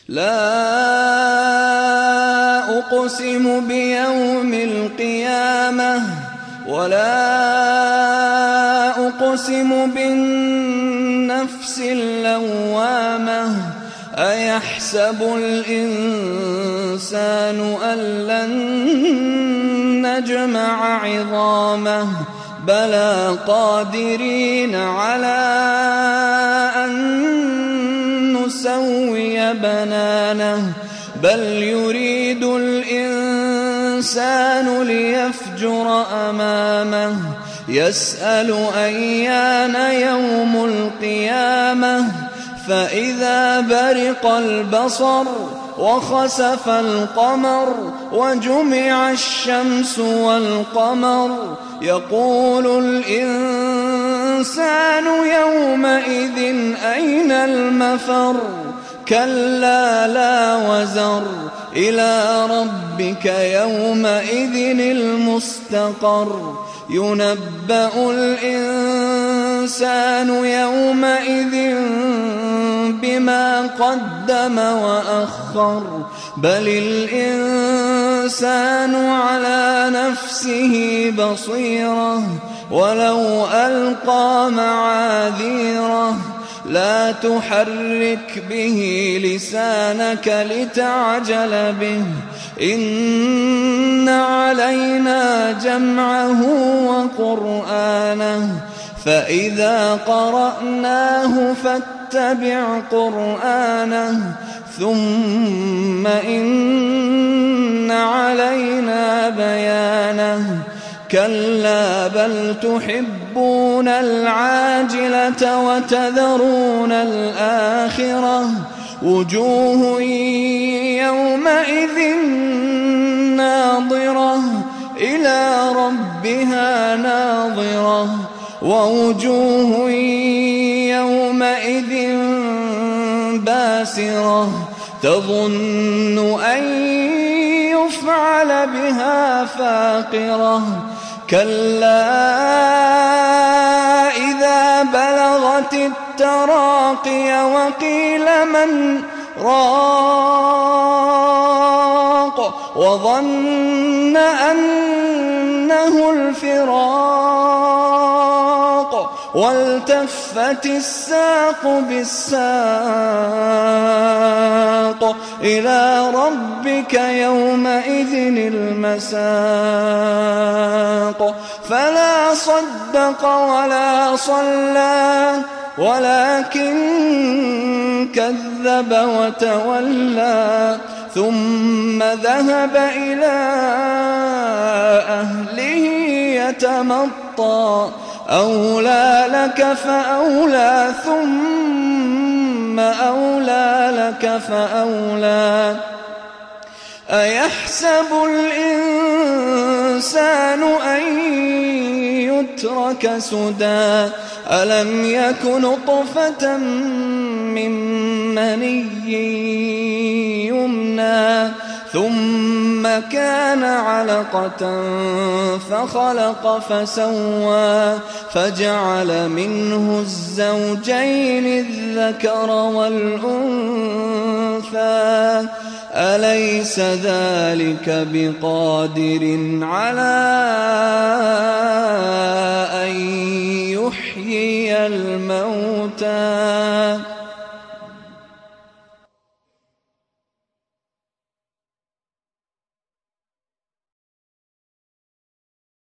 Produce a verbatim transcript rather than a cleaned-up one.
لا أقسم بيوم القيامة ولا أقسم بالنفس اللوامة أيحسب الإنسان أن لن نجمع عظامه بلى قادرين على أن نسوي بنانه بل يريد الإنسان ليفجر أمامه يسأل أيان يوم القيامة فإذا برق البصر وخسف القمر وجمع الشمس والقمر يقول الإنسان يومئذ أين المفر كلا لا وزر إلى ربك يومئذ المستقر ينبأ الإنسان يومئذ بما قدم وأخر بل الإنسان على نفسه بصيرة ولو ألقى معاذيره لا تحرك به لسانك لتعجل به إن علينا جمعه وقرآنه فإذا قرأناه فاتبع قرآنه ثم إن علينا بيانه كلا بل تحبون العاجلة وتذرون الآخرة وجوه يومئذ ناظرة إلى ربها ناظرة ووجوه يومئذ باسرة تظن أن يفعل بها فاقرة كلا إذا بلغت التراقي وقيل من راق وظن أنه الفراق والتفت الساق بالساق إلى ربك يومئذ المساق فلا صدق ولا صلى ولكن كذب وتولى ثم ذهب إلى أهله يتمطى أولى لك فأولى ثم أولى لك فأولى أيحسب الإنسان أن يترك سدى ألم يك نطفة من مني يمنى ثم كان علقة فخلق فسوى فجعل منه الزوجين الذكر والأنثى أليس ذلك بقادر على أن يحيي الموتى